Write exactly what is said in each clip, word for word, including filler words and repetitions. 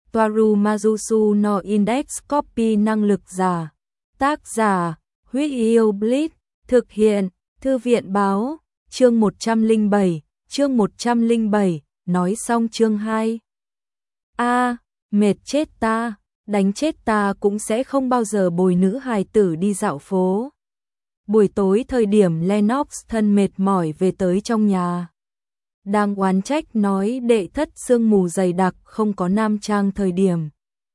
Toaru Majusu no Index Copy năng lực giả. Tác giả, Huyết Yêu Blitz, thực hiện, Thư viện báo, chương một trăm lẻ bảy, chương một trăm lẻ bảy, nói xong chương hai. A, mệt chết ta, đánh chết ta cũng sẽ không bao giờ bồi nữ hài tử đi dạo phố. Buổi tối thời điểm Lennox thân mệt mỏi về tới trong nhà. Đang oán trách nói đệ thất sương mù dày đặc không có nam trang thời điểm.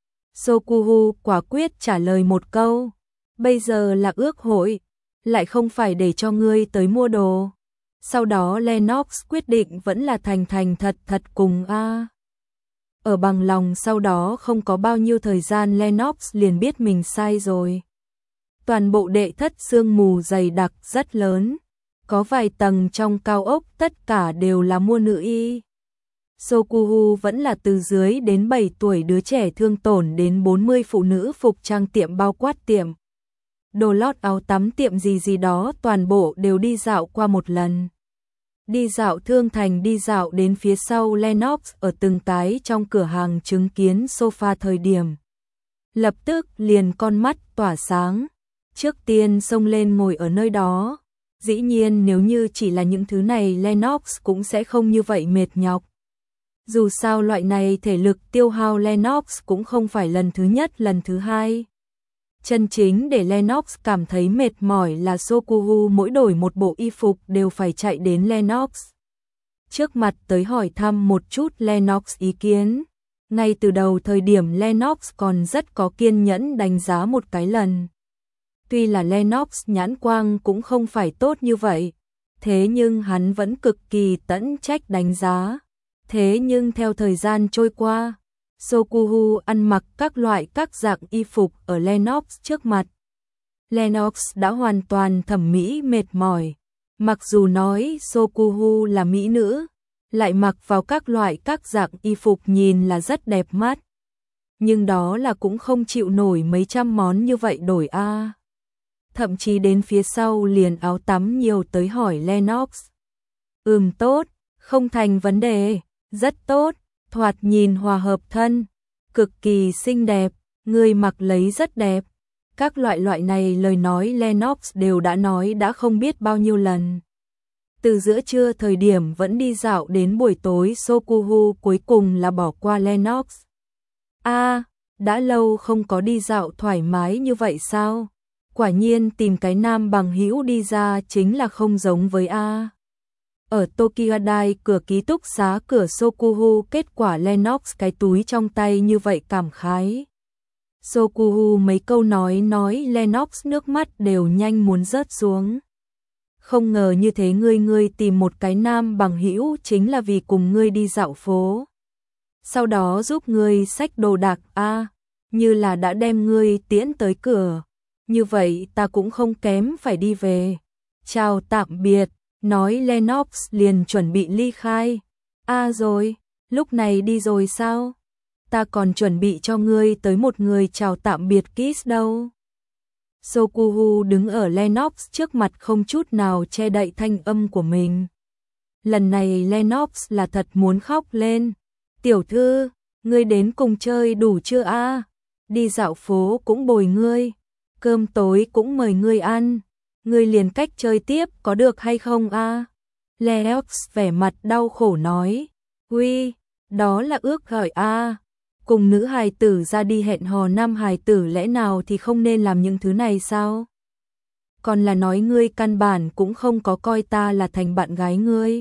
Sokuhu quả quyết trả lời một câu, bây giờ là ước hội, lại không phải để cho ngươi tới mua đồ. Sau đó Lennox quyết định vẫn là thành thành thật thật cùng A. Ở bằng lòng sau đó không có bao nhiêu thời gian Lennox liền biết mình sai rồi. Toàn bộ đệ thất sương mù dày đặc rất lớn, có vài tầng trong cao ốc tất cả đều là mua nữ y. Sokuhu vẫn là từ dưới đến bảy tuổi đứa trẻ thương tổn đến bốn mươi phụ nữ phục trang tiệm bao quát tiệm. Đồ lót áo tắm tiệm gì gì đó toàn bộ đều đi dạo qua một lần. Đi dạo thương thành đi dạo đến phía sau Lennox ở từng cái trong cửa hàng chứng kiến sofa thời điểm. Lập tức liền con mắt tỏa sáng, trước tiên xông lên ngồi ở nơi đó. Dĩ nhiên nếu như chỉ là những thứ này Lennox cũng sẽ không như vậy mệt nhọc. Dù sao loại này thể lực tiêu hao Lennox cũng không phải lần thứ nhất lần thứ hai. Chân chính để Lennox cảm thấy mệt mỏi là Sokuhu mỗi đổi một bộ y phục đều phải chạy đến Lennox trước mặt tới hỏi thăm một chút Lennox ý kiến. Ngay từ đầu thời điểm Lennox còn rất có kiên nhẫn đánh giá một cái lần. Tuy là Lennox nhãn quang cũng không phải tốt như vậy, thế nhưng hắn vẫn cực kỳ tận trách đánh giá. Thế nhưng theo thời gian trôi qua, Sokuhu ăn mặc các loại các dạng y phục ở Lennox trước mặt. Lennox đã hoàn toàn thẩm mỹ mệt mỏi. Mặc dù nói Sokuhu là mỹ nữ, lại mặc vào các loại các dạng y phục nhìn là rất đẹp mắt. Nhưng đó là cũng không chịu nổi mấy trăm món như vậy đổi a. Thậm chí đến phía sau liền áo tắm nhiều tới hỏi Lennox. Ừm tốt, không thành vấn đề, rất tốt, thoạt nhìn hòa hợp thân, cực kỳ xinh đẹp, người mặc lấy rất đẹp. Các loại loại này lời nói Lennox đều đã nói đã không biết bao nhiêu lần. Từ giữa trưa thời điểm vẫn đi dạo đến buổi tối Sokuhu cuối cùng là bỏ qua Lennox. A, à, đã lâu không có đi dạo thoải mái như vậy sao? Quả nhiên tìm cái nam bằng hữu đi ra chính là không giống với A. Ở Tokyo Dai cửa ký túc xá cửa Sokuhu kết quả Lennox cái túi trong tay như vậy cảm khái. Sokuhu mấy câu nói nói Lennox nước mắt đều nhanh muốn rớt xuống. Không ngờ như thế ngươi ngươi tìm một cái nam bằng hữu chính là vì cùng ngươi đi dạo phố. Sau đó giúp ngươi xách đồ đạc a, như là đã đem ngươi tiễn tới cửa. Như vậy ta cũng không kém phải đi về. Chào tạm biệt, nói Lennox liền chuẩn bị ly khai. A rồi, lúc này đi rồi sao? Ta còn chuẩn bị cho ngươi tới một người chào tạm biệt kiss đâu. Sokuhu đứng ở Lennox trước mặt không chút nào che đậy thanh âm của mình. Lần này Lennox là thật muốn khóc lên. Tiểu thư, ngươi đến cùng chơi đủ chưa a? Đi dạo phố cũng bồi ngươi, cơm tối cũng mời ngươi ăn. Ngươi liền cách chơi tiếp có được hay không a? Lennox vẻ mặt đau khổ nói. Uy, đó là ước gọi a. Cùng nữ hài tử ra đi hẹn hò nam hài tử lẽ nào thì không nên làm những thứ này sao? Còn là nói ngươi căn bản cũng không có coi ta là thành bạn gái ngươi.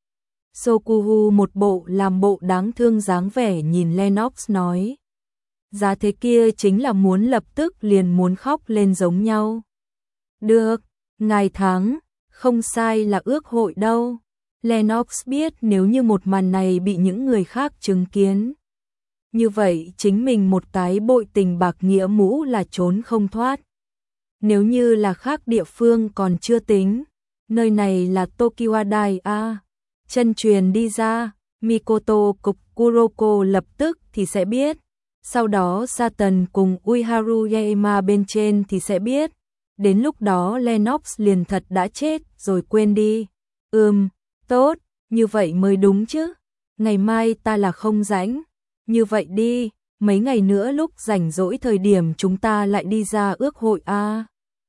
Sokuhu một bộ làm bộ đáng thương dáng vẻ nhìn Lennox nói. Giá thế kia chính là muốn lập tức liền muốn khóc lên giống nhau. Được, ngài thắng, không sai là ước hội đâu. Lennox biết nếu như một màn này bị những người khác chứng kiến. Như vậy chính mình một cái bội tình bạc nghĩa mũ là trốn không thoát. Nếu như là khác địa phương còn chưa tính, nơi này là Tokyo Dai a. Chân truyền đi ra, Mikoto cục Kuroko lập tức thì sẽ biết. Sau đó Satan cùng Uiharu Yaema bên trên thì sẽ biết. Đến lúc đó Lennox liền thật đã chết rồi quên đi. Ừm, tốt, như vậy mới đúng chứ. Ngày mai ta là không rảnh. Như vậy đi, mấy ngày nữa lúc rảnh rỗi thời điểm chúng ta lại đi ra ước hội a. À.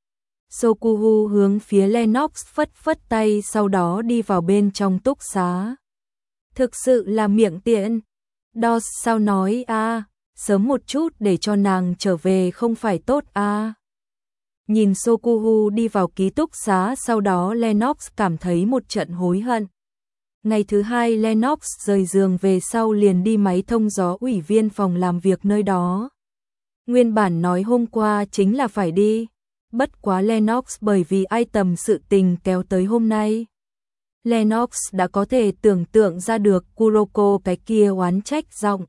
Sokuhu hướng phía Lennox phất phất tay sau đó đi vào bên trong túc xá. Thực sự là miệng tiện. Dos sao nói a, à, sớm một chút để cho nàng trở về không phải tốt a. À. Nhìn Sokuhu đi vào ký túc xá sau đó Lennox cảm thấy một trận hối hận. Ngày thứ hai Lennox rời giường về sau liền đi máy thông gió ủy viên phòng làm việc nơi đó. Nguyên bản nói hôm qua chính là phải đi. Bất quá Lennox bởi vì ai tầm sự tình kéo tới hôm nay. Lennox đã có thể tưởng tượng ra được Kuroko cái kia oán trách giọng.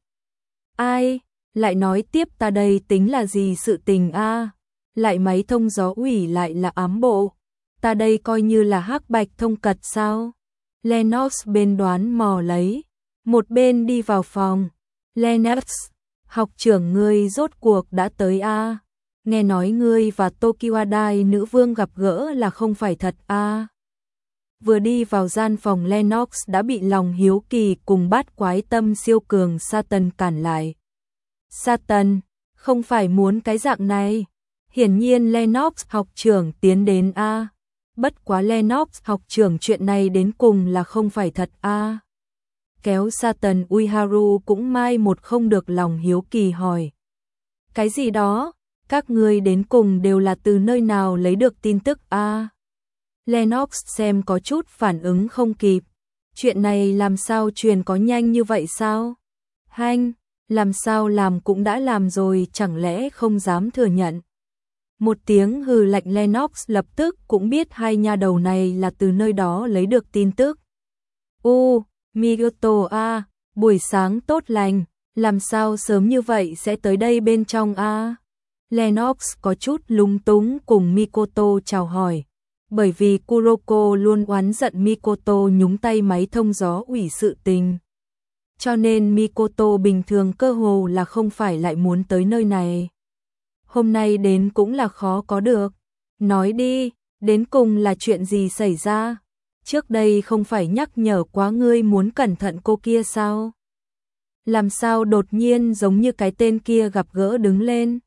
Ai, lại nói tiếp ta đây tính là gì sự tình a? À? Lại máy thông gió ủy lại là ám bộ. Ta đây coi như là hắc bạch thông cật sao? Lennox bên đoán mò lấy. Một bên đi vào phòng. Lennox, học trưởng ngươi rốt cuộc đã tới a? À? Nghe nói ngươi và Tokiwadai nữ vương gặp gỡ là không phải thật a? À? Vừa đi vào gian phòng Lennox đã bị lòng hiếu kỳ cùng bát quái tâm siêu cường Satan cản lại. Satan, không phải muốn cái dạng này. Hiển nhiên Lennox học trưởng tiến đến a. À. Bất quá Lennox học trưởng chuyện này đến cùng là không phải thật a. À. Kéo Satan Uiharu cũng mai một không được lòng hiếu kỳ hỏi. Cái gì đó, các ngươi đến cùng đều là từ nơi nào lấy được tin tức a? À. Lennox xem có chút phản ứng không kịp. Chuyện này làm sao truyền có nhanh như vậy sao? Hanh, làm sao làm cũng đã làm rồi chẳng lẽ không dám thừa nhận. Một tiếng hừ lạnh Lennox lập tức cũng biết hai nha đầu này là từ nơi đó lấy được tin tức. U, Migoto a, buổi sáng tốt lành, làm sao sớm như vậy sẽ tới đây bên trong a? Lennox có chút lúng túng cùng Mikoto chào hỏi. Bởi vì Kuroko luôn oán giận Mikoto nhúng tay máy thông gió ủy sự tình. Cho nên Mikoto bình thường cơ hồ là không phải lại muốn tới nơi này. Hôm nay đến cũng là khó có được. Nói đi, đến cùng là chuyện gì xảy ra? Trước đây không phải nhắc nhở quá ngươi muốn cẩn thận cô kia sao? Làm sao đột nhiên giống như cái tên kia gặp gỡ đứng lên?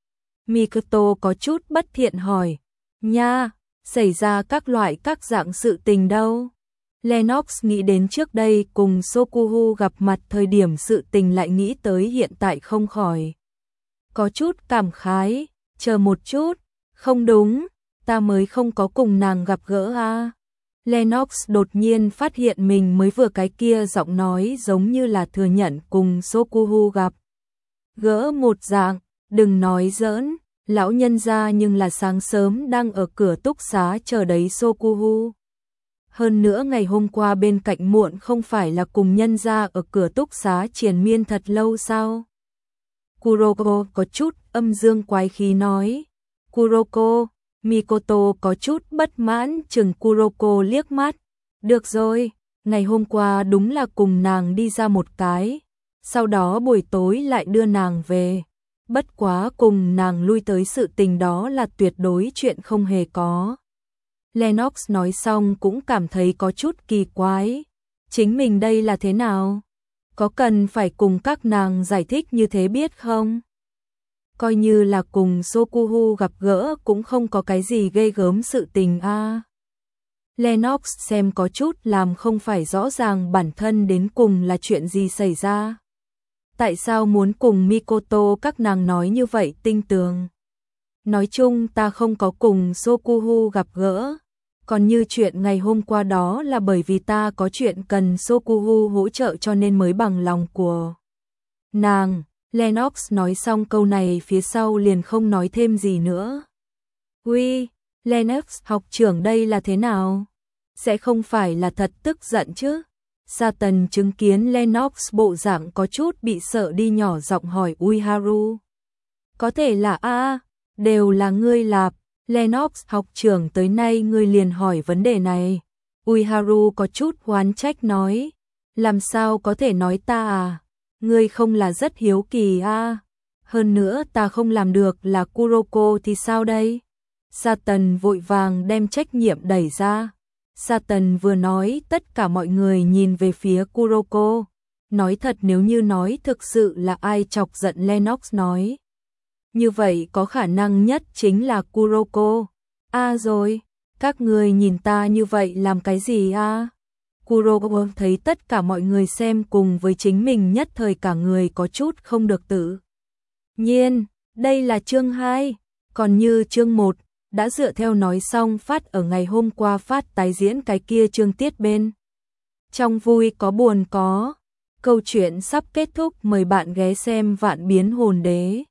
Mikoto có chút bất thiện hỏi. Nha, xảy ra các loại các dạng sự tình đâu? Lennox nghĩ đến trước đây cùng Sokuhu gặp mặt thời điểm sự tình lại nghĩ tới hiện tại không khỏi. Có chút cảm khái, chờ một chút, không đúng, ta mới không có cùng nàng gặp gỡ a. À. Lennox đột nhiên phát hiện mình mới vừa cái kia giọng nói giống như là thừa nhận cùng Sokuhu gặp gỡ một dạng, đừng nói giỡn, lão nhân gia nhưng là sáng sớm đang ở cửa túc xá chờ đấy Sokuhu. Hơn nữa ngày hôm qua bên cạnh muộn không phải là cùng nhân gia ở cửa túc xá triền miên thật lâu sao? Kuroko có chút âm dương quái khí nói. Kuroko, Mikoto có chút bất mãn chừng Kuroko liếc mắt. Được rồi, ngày hôm qua đúng là cùng nàng đi ra một cái. Sau đó buổi tối lại đưa nàng về. Bất quá cùng nàng lui tới sự tình đó là tuyệt đối chuyện không hề có. Lennox nói xong cũng cảm thấy có chút kỳ quái. Chính mình đây là thế nào? Có cần phải cùng các nàng giải thích như thế biết không? Coi như là cùng Sokuhu gặp gỡ cũng không có cái gì ghê gớm sự tình a. À. Lennox xem có chút làm không phải rõ ràng bản thân đến cùng là chuyện gì xảy ra. Tại sao muốn cùng Mikoto các nàng nói như vậy tinh tường? Nói chung ta không có cùng Sokuhu gặp gỡ. Còn như chuyện ngày hôm qua đó là bởi vì ta có chuyện cần Sokuhu hỗ trợ cho nên mới bằng lòng của nàng. Lennox nói xong câu này phía sau liền không nói thêm gì nữa. Uy, Lennox học trưởng đây là thế nào? Sẽ không phải là thật tức giận chứ? Satan chứng kiến Lennox bộ dạng có chút bị sợ đi nhỏ giọng hỏi Uiharu. Có thể là a, đều là ngươi lạp. Lennox học trưởng tới nay ngươi liền hỏi vấn đề này. Uiharu có chút oán trách nói. Làm sao có thể nói ta à? Ngươi không là rất hiếu kỳ à? Hơn nữa ta không làm được là Kuroko thì sao đây? Satan vội vàng đem trách nhiệm đẩy ra. Satan vừa nói tất cả mọi người nhìn về phía Kuroko. Nói thật, nếu như nói thực sự là ai chọc giận Lennox nói như vậy, có khả năng nhất chính là Kuroko. À rồi, các người nhìn ta như vậy làm cái gì à? Kuroko thấy tất cả mọi người xem cùng với chính mình, nhất thời cả người có chút không được tự nhiên. Đây là chương hai, còn như chương một đã dựa theo nói xong phát ở ngày hôm qua phát tái diễn cái kia chương tiết bên. Trong vui có buồn có. Câu chuyện sắp kết thúc, mời bạn ghé xem Vạn Biến Hồn Đế.